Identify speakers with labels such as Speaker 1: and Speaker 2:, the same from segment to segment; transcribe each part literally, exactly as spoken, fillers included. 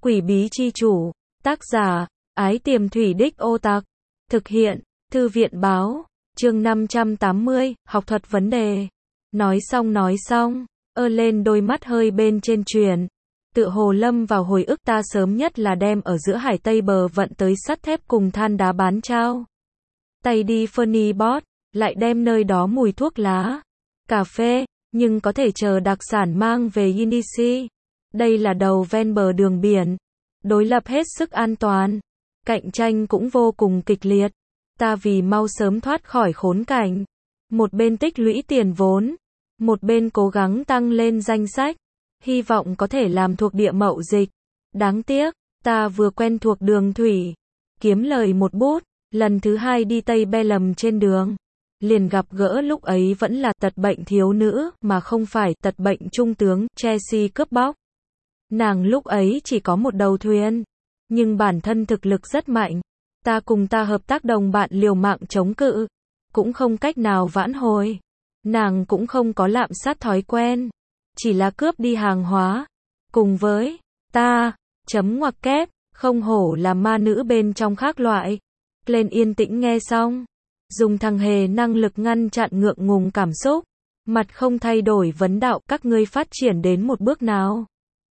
Speaker 1: Quỷ bí chi chủ, tác giả, Ái Tiềm Thủy Đích Ô Tặc, thực hiện, Thư viện báo, chương năm trăm tám mươi, học thuật vấn đề. Nói xong nói xong, ơ lên đôi mắt hơi bên trên truyền. Tựa hồ lâm vào hồi ức ta sớm nhất là đem ở giữa hải tây bờ vận tới sắt thép cùng than đá bán trao. Tay đi Fernie Bot, lại đem nơi đó mùi thuốc lá, cà phê, nhưng có thể chờ đặc sản mang về Indonesia. Đây là đầu ven bờ đường biển. Đối lập hết sức an toàn. Cạnh tranh cũng vô cùng kịch liệt. Ta vì mau sớm thoát khỏi khốn cảnh. Một bên tích lũy tiền vốn. Một bên cố gắng tăng lên danh sách. Hy vọng có thể làm thuộc địa mậu dịch. Đáng tiếc, ta vừa quen thuộc đường thủy. Kiếm lời một bút. Lần thứ hai đi Tây Be lầm trên đường. Liền gặp gỡ lúc ấy vẫn là tật bệnh thiếu nữ, mà không phải tật bệnh trung tướng, Chelsea cướp bóc. Nàng lúc ấy chỉ có một đầu thuyền, nhưng bản thân thực lực rất mạnh. Ta cùng ta hợp tác đồng bạn liều mạng chống cự, cũng không cách nào vãn hồi. Nàng cũng không có lạm sát thói quen, chỉ là cướp đi hàng hóa. Cùng với ta, chấm ngoặc kép, không hổ là ma nữ bên trong khác loại. Lên yên tĩnh nghe xong, dùng thằng hề năng lực ngăn chặn ngượng ngùng cảm xúc, mặt không thay đổi vấn đạo các ngươi phát triển đến một bước nào.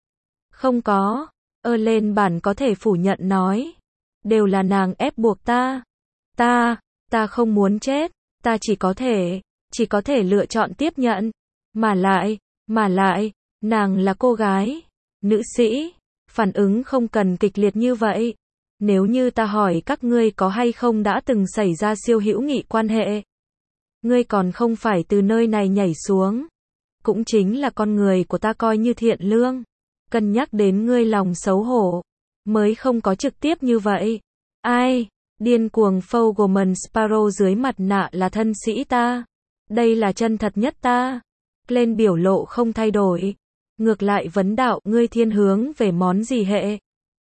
Speaker 1: Không có, ơ lên bản có thể phủ nhận nói. Đều là nàng ép buộc ta. Ta, ta không muốn chết, ta chỉ có thể, chỉ có thể lựa chọn tiếp nhận. Mà lại, mà lại, nàng là cô gái, nữ sĩ, phản ứng không cần kịch liệt như vậy. Nếu như ta hỏi các ngươi có hay không đã từng xảy ra siêu hữu nghị quan hệ. Ngươi còn không phải từ nơi này nhảy xuống. Cũng chính là con người của ta coi như thiện lương. Cân nhắc đến ngươi lòng xấu hổ, mới không có trực tiếp như vậy. Ai, điên cuồng Fogelman Sparrow dưới mặt nạ là thân sĩ ta. Đây là chân thật nhất ta. Lên biểu lộ không thay đổi. Ngược lại vấn đạo ngươi thiên hướng về món gì hệ?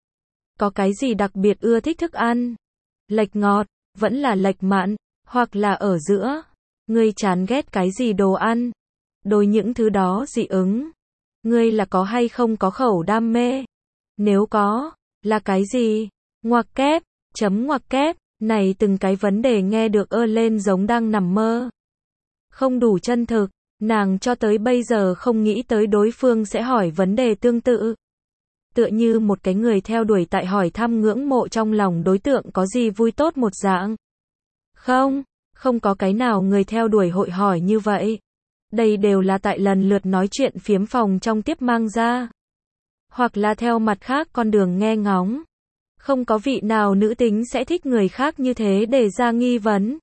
Speaker 1: Có cái gì đặc biệt ưa thích thức ăn? Lệch ngọt, vẫn là lệch mặn, hoặc là ở giữa. Ngươi chán ghét cái gì đồ ăn? Đối những thứ đó dị ứng. Ngươi là có hay không có khẩu đam mê? Nếu có, là cái gì? Ngoặc kép, chấm ngoặc kép, này từng cái vấn đề nghe được ơ lên giống đang nằm mơ. Không đủ chân thực, nàng cho tới bây giờ không nghĩ tới đối phương sẽ hỏi vấn đề tương tự. Tựa như một cái người theo đuổi tại hỏi thăm ngưỡng mộ trong lòng đối tượng có gì vui tốt một dạng. Không, không có cái nào người theo đuổi hội hỏi như vậy. Đây đều là tại lần lượt nói chuyện phiếm phòng trong tiếp mang ra. Hoặc là theo mặt khác con đường nghe ngóng. Không có vị nào nữ tính sẽ thích người khác như thế để ra nghi vấn.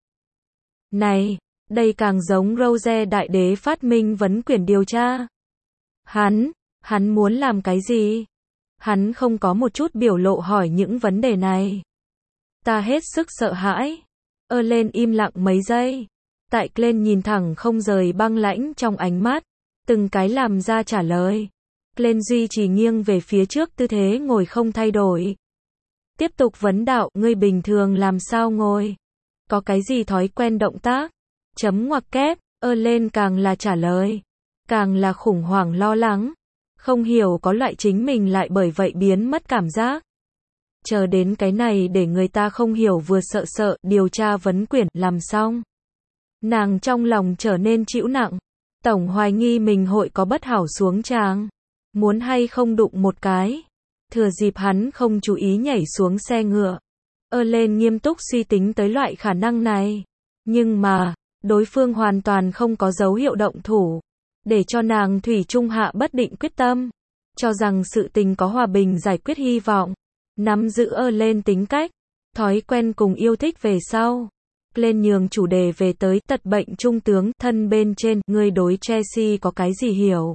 Speaker 1: Này, đây càng giống Rose đại đế phát minh vấn quyền điều tra. Hắn, hắn muốn làm cái gì? Hắn không có một chút biểu lộ hỏi những vấn đề này. Ta hết sức sợ hãi. Ơ lên im lặng mấy giây. Tại Glenn nhìn thẳng không rời băng lãnh trong ánh mắt. Từng cái làm ra trả lời. Glenn duy trì nghiêng về phía trước tư thế ngồi không thay đổi. Tiếp tục vấn đạo, ngươi bình thường làm sao ngồi? Có cái gì thói quen động tác? Chấm ngoặc kép, ơ lên càng là trả lời. Càng là khủng hoảng lo lắng. Không hiểu có loại chính mình lại bởi vậy biến mất cảm giác. Chờ đến cái này để người ta không hiểu vừa sợ sợ, điều tra vấn quyển, làm xong. Nàng trong lòng trở nên chịu nặng. Tổng hoài nghi mình hội có bất hảo xuống tràng. Muốn hay không đụng một cái. Thừa dịp hắn không chú ý nhảy xuống xe ngựa. Ơ lên nghiêm túc suy tính tới loại khả năng này. Nhưng mà, đối phương hoàn toàn không có dấu hiệu động thủ. Để cho nàng thủy chung hạ bất định quyết tâm. Cho rằng sự tình có hòa bình giải quyết hy vọng. Nắm giữ ơ lên tính cách. Thói quen cùng yêu thích về sau. Lên nhường chủ đề về tới tật bệnh trung tướng thân bên trên. Ngươi đối Chelsea có cái gì hiểu?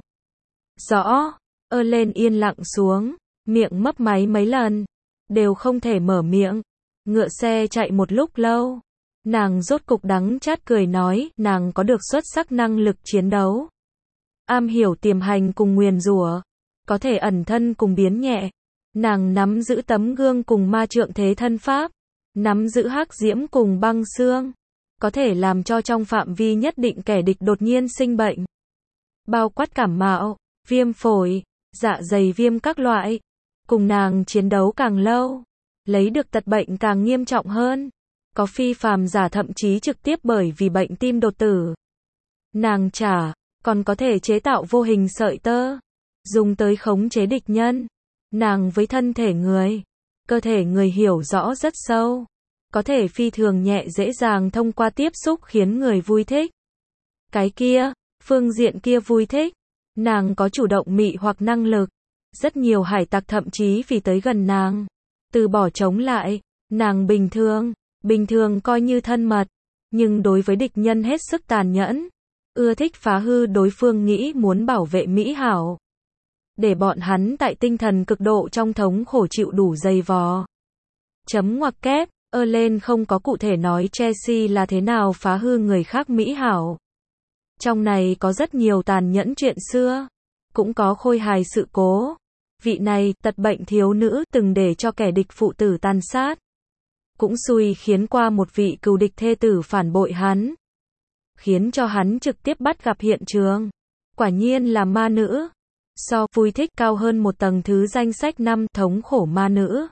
Speaker 1: Rõ. Ơ lên yên lặng xuống. Miệng mấp máy mấy lần. Đều không thể mở miệng. Ngựa xe chạy một lúc lâu. Nàng rốt cục đắng chát cười nói. Nàng có được xuất sắc năng lực chiến đấu. Am hiểu tiềm hành cùng nguyền rủa. Có thể ẩn thân cùng biến nhẹ. Nàng nắm giữ tấm gương cùng ma trượng thế thân pháp. Nắm giữ hắc diễm cùng băng xương. Có thể làm cho trong phạm vi nhất định kẻ địch đột nhiên sinh bệnh. Bao quát cảm mạo, viêm phổi, dạ dày viêm các loại. cùng nàng chiến đấu càng lâu, lấy được tật bệnh càng nghiêm trọng hơn. Có phi phàm giả thậm chí trực tiếp bởi vì bệnh tim đột tử. Nàng chả, còn có thể chế tạo vô hình sợi tơ, dùng tới khống chế địch nhân. Nàng với thân thể người, cơ thể người hiểu rõ rất sâu, có thể phi thường nhẹ dễ dàng thông qua tiếp xúc khiến người vui thích. Cái kia, phương diện kia vui thích, nàng có chủ động mị hoặc năng lực. Rất nhiều hải tặc thậm chí vì tới gần nàng, từ bỏ chống lại. Nàng bình thường, bình thường coi như thân mật, nhưng đối với địch nhân hết sức tàn nhẫn, ưa thích phá hư đối phương nghĩ muốn bảo vệ mỹ hảo, để bọn hắn tại tinh thần cực độ trong thống khổ chịu đủ dày vò. Chấm ngoặc kép, Erlen không có cụ thể nói Chelsea là thế nào phá hư người khác mỹ hảo. Trong này có rất nhiều tàn nhẫn chuyện xưa, cũng có khôi hài sự cố. Vị này, tật bệnh thiếu nữ, từng để cho kẻ địch phụ tử tàn sát. Cũng xui khiến qua một vị cừu địch thê tử phản bội hắn, khiến cho hắn trực tiếp bắt gặp hiện trường. Quả nhiên là ma nữ. So vui thích cao hơn một tầng thứ danh sách năm thống khổ ma nữ.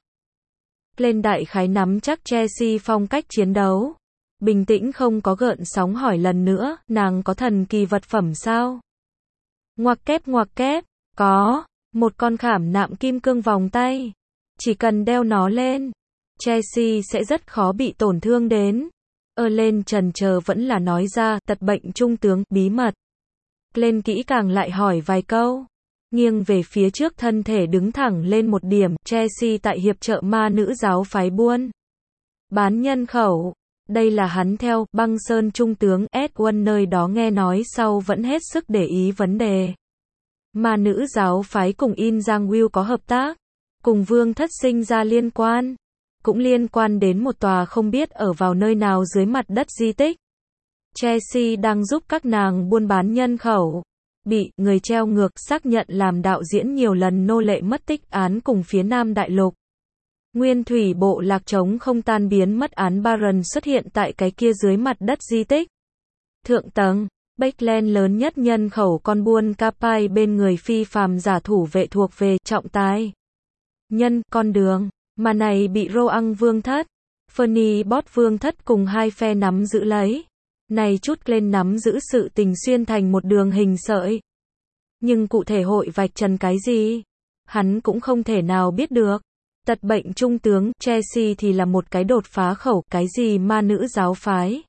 Speaker 1: Lên đại khái nắm chắc Chelsea phong cách chiến đấu. Bình tĩnh không có gợn sóng hỏi lần nữa, nàng có thần kỳ vật phẩm sao? Ngoặc kép ngoặc kép, có, một con khảm nạm kim cương vòng tay. Chỉ cần đeo nó lên, Chelsea sẽ rất khó bị tổn thương đến. Erlen chần chờ vẫn là nói ra, tật bệnh trung tướng, bí mật. Lên kỹ càng lại hỏi vài câu. Nghiêng về phía trước thân thể đứng thẳng lên một điểm, Chelsea tại hiệp trợ ma nữ giáo phái buôn bán nhân khẩu. Đây là hắn theo băng sơn trung tướng Edwin nơi đó nghe nói sau vẫn hết sức để ý vấn đề. Ma nữ giáo phái cùng In Giang Will có hợp tác, cùng vương thất sinh ra liên quan, cũng liên quan đến một tòa không biết ở vào nơi nào dưới mặt đất di tích. Chelsea đang giúp các nàng buôn bán nhân khẩu, bị người treo ngược xác nhận làm đạo diễn nhiều lần nô lệ mất tích án cùng phía Nam Đại Lục. Nguyên thủy bộ lạc trống không tan biến mất án Baron xuất hiện tại cái kia dưới mặt đất di tích. Thượng tầng, Backland lớn nhất nhân khẩu con buôn Capai bên người phi phàm giả thủ vệ thuộc về trọng tài. Nhân, con đường, mà này bị Roang vương thất, Fernie Bot vương thất cùng hai phe nắm giữ lấy. Này chút lên nắm giữ sự tình xuyên thành một đường hình sợi. Nhưng cụ thể hội vạch trần cái gì? Hắn cũng không thể nào biết được. Tật bệnh trung tướng, Chelsea thì là một cái đột phá khẩu, cái gì ma nữ giáo phái?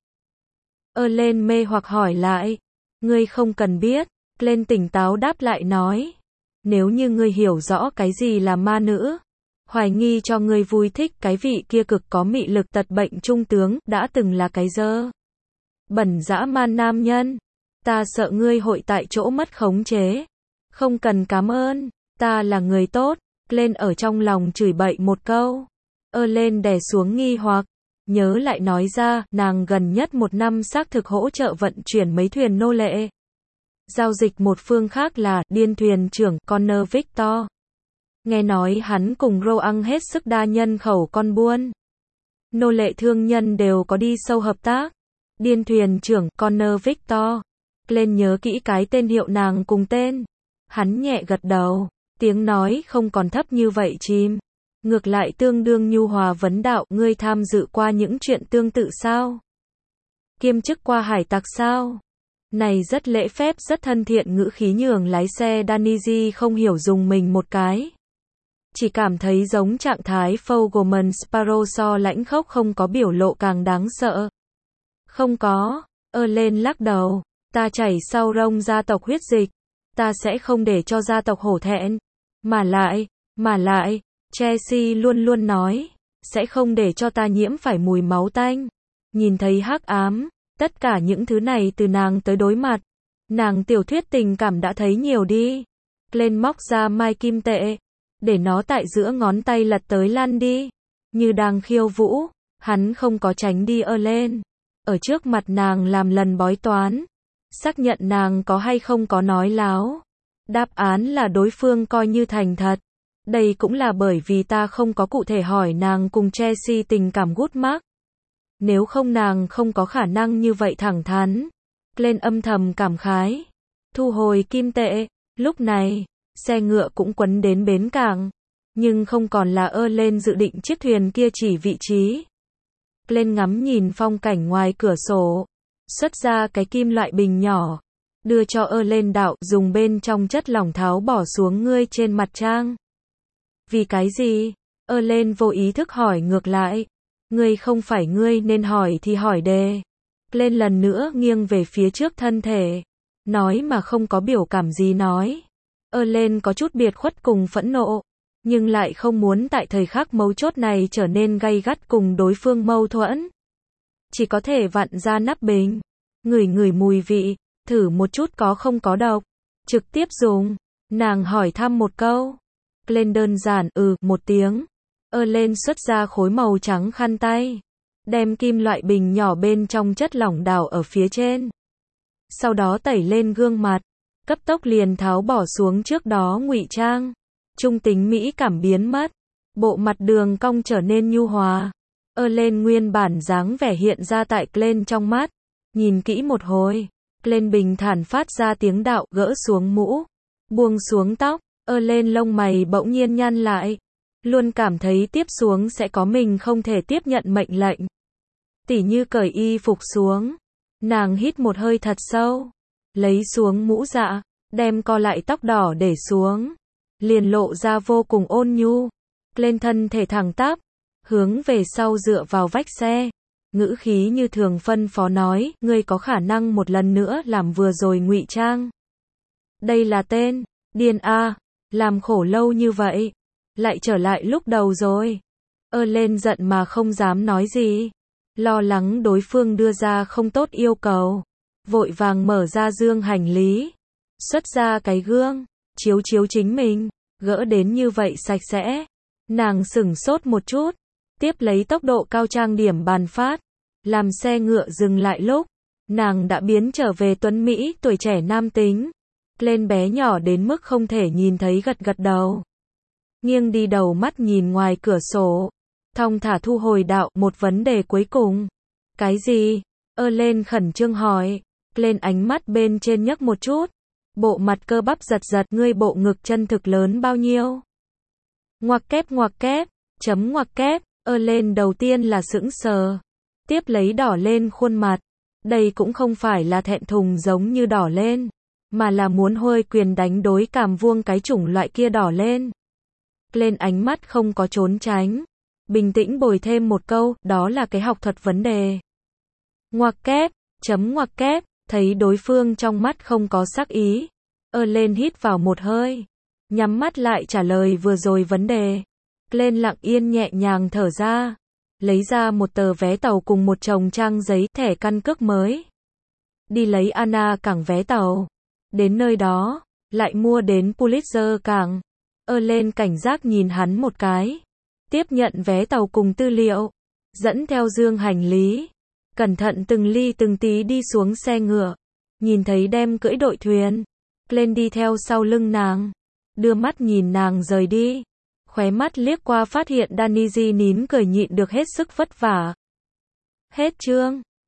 Speaker 1: Erlen mê hoặc hỏi lại. Ngươi không cần biết. Glenn tỉnh táo đáp lại nói. Nếu như ngươi hiểu rõ cái gì là ma nữ, hoài nghi cho ngươi vui thích cái vị kia cực có mị lực tật bệnh trung tướng, đã từng là cái dơ bẩn dã man nam nhân. Ta sợ ngươi hội tại chỗ mất khống chế. Không cần cảm ơn, ta là người tốt. Lên ở trong lòng chửi bậy một câu. Erlen đè xuống nghi hoặc, nhớ lại nói ra, nàng gần nhất một năm xác thực hỗ trợ vận chuyển mấy thuyền nô lệ. Giao dịch một phương khác là điên thuyền trưởng Connor Victor. Nghe nói hắn cùng Roang hết sức đa nhân khẩu con buôn. Nô lệ thương nhân đều có đi sâu hợp tác. Điên thuyền trưởng Connor Victor. Lên nhớ kỹ cái tên hiệu nàng cùng tên. Hắn nhẹ gật đầu. Tiếng nói không còn thấp như vậy chim. Ngược lại tương đương nhu hòa vấn đạo, ngươi tham dự qua những chuyện tương tự sao? Kiêm chức qua hải tặc sao? Này rất lễ phép rất thân thiện ngữ khí nhường lái xe Daniji không hiểu dùng mình một cái. Chỉ cảm thấy giống trạng thái Fogelman Sparrow so lãnh khốc không có biểu lộ càng đáng sợ. Không có, Erlen lắc đầu, ta chảy sau rông gia tộc huyết dịch. Ta sẽ không để cho gia tộc hổ thẹn. Mà lại, mà lại, Chelsea luôn luôn nói, sẽ không để cho ta nhiễm phải mùi máu tanh. Nhìn thấy hắc ám, tất cả những thứ này từ nàng tới đối mặt. Nàng tiểu thuyết tình cảm đã thấy nhiều đi. Lên móc ra mai kim tệ, để nó tại giữa ngón tay lật tới lăn đi. Như đang khiêu vũ, hắn không có tránh đi Erlen. Ở trước mặt nàng làm lần bói toán. Xác nhận nàng có hay không có nói láo. Đáp án là đối phương coi như thành thật. Đây cũng là bởi vì ta không có cụ thể hỏi nàng cùng Chelsea tình cảm gút mắc. Nếu không nàng không có khả năng như vậy thẳng thắn. Lên âm thầm cảm khái. Thu hồi kim tệ. Lúc này, xe ngựa cũng quấn đến bến cảng. nhưng không còn là Erlen dự định chiếc thuyền kia chỉ vị trí. Lên ngắm nhìn phong cảnh ngoài cửa sổ, xuất ra cái kim loại bình nhỏ, đưa cho Erlen đạo, dùng bên trong chất lỏng tháo bỏ xuống ngươi trên mặt trăng. Vì cái gì? Erlen vô ý thức hỏi ngược lại. Ngươi không phải ngươi nên hỏi thì hỏi đề. Lên lần nữa nghiêng về phía trước thân thể, nói mà không có biểu cảm gì nói. Erlen có chút biệt khuất cùng phẫn nộ, nhưng lại không muốn tại thời khắc mấu chốt này trở nên gay gắt cùng đối phương mâu thuẫn. Chỉ có thể vặn ra nắp bình, ngửi ngửi mùi vị, thử một chút có không có độc. Trực tiếp dùng. Nàng hỏi thăm một câu. Lên đơn giản ừ một tiếng. Erlen xuất ra khối màu trắng khăn tay, đem kim loại bình nhỏ bên trong chất lỏng đảo ở phía trên. Sau đó tẩy lên gương mặt, cấp tốc liền tháo bỏ xuống trước đó ngụy trang. Trung tính mỹ cảm biến mất, bộ mặt đường cong trở nên nhu hòa. Erlen nguyên bản dáng vẻ hiện ra tại Glenn trong mắt. Nhìn kỹ một hồi, Glenn bình thản phát ra tiếng đạo, gỡ xuống mũ, buông xuống tóc. Erlen lông mày bỗng nhiên nhăn lại, luôn cảm thấy tiếp xuống sẽ có mình không thể tiếp nhận mệnh lệnh. Tỉ như cởi y phục xuống. Nàng hít một hơi thật sâu, lấy xuống mũ dạ, đem co lại tóc đỏ để xuống, liền lộ ra vô cùng ôn nhu. Lên thân thể thẳng tắp, hướng về sau dựa vào vách xe, ngữ khí như thường phân phó nói, ngươi có khả năng một lần nữa làm vừa rồi ngụy trang. Đây là tên điên a, làm khổ lâu như vậy, lại trở lại lúc đầu rồi. Erlen giận mà không dám nói gì, lo lắng đối phương đưa ra không tốt yêu cầu, vội vàng mở ra dương hành lý, xuất ra cái gương, chiếu chiếu chính mình, gỡ đến như vậy sạch sẽ. Nàng sửng sốt một chút, tiếp lấy tốc độ cao trang điểm bàn phát, làm xe ngựa dừng lại lúc, nàng đã biến trở về tuấn Mỹ tuổi trẻ nam tính. Lên bé nhỏ đến mức không thể nhìn thấy gật gật đầu. Nghiêng đi đầu mắt nhìn ngoài cửa sổ, thong thả thu hồi đạo, một vấn đề cuối cùng. Cái gì? Erlen khẩn trương hỏi. Lên ánh mắt bên trên nhấc một chút, bộ mặt cơ bắp giật giật, ngươi bộ ngực chân thực lớn bao nhiêu? Ngoặc kép ngoặc kép, chấm ngoặc kép. Erlen đầu tiên là sững sờ, tiếp lấy đỏ lên khuôn mặt. Đây cũng không phải là thẹn thùng giống như đỏ lên, mà là muốn huôi quyền đánh đối cảm vuông cái chủng loại kia đỏ lên. Lên ánh mắt không có trốn tránh, bình tĩnh bồi thêm một câu, đó là cái học thuật vấn đề. Ngoặc kép, chấm ngoặc kép, thấy đối phương trong mắt không có sắc ý. Erlen hít vào một hơi, nhắm mắt lại trả lời vừa rồi vấn đề. Lên lặng yên nhẹ nhàng thở ra, lấy ra một tờ vé tàu cùng một chồng trang giấy, thẻ căn cước mới. Đi lấy Anna cảng vé tàu. Đến nơi đó, lại mua đến Pulitzer cảng. Erlen cảnh giác nhìn hắn một cái, tiếp nhận vé tàu cùng tư liệu, dẫn theo dương hành lý, cẩn thận từng ly từng tí đi xuống xe ngựa, nhìn thấy đem cưỡi đội thuyền. Lên đi theo sau lưng nàng, đưa mắt nhìn nàng rời đi, khóe mắt liếc qua phát hiện Daniji nín cười nhịn được hết sức vất vả. Hết chương.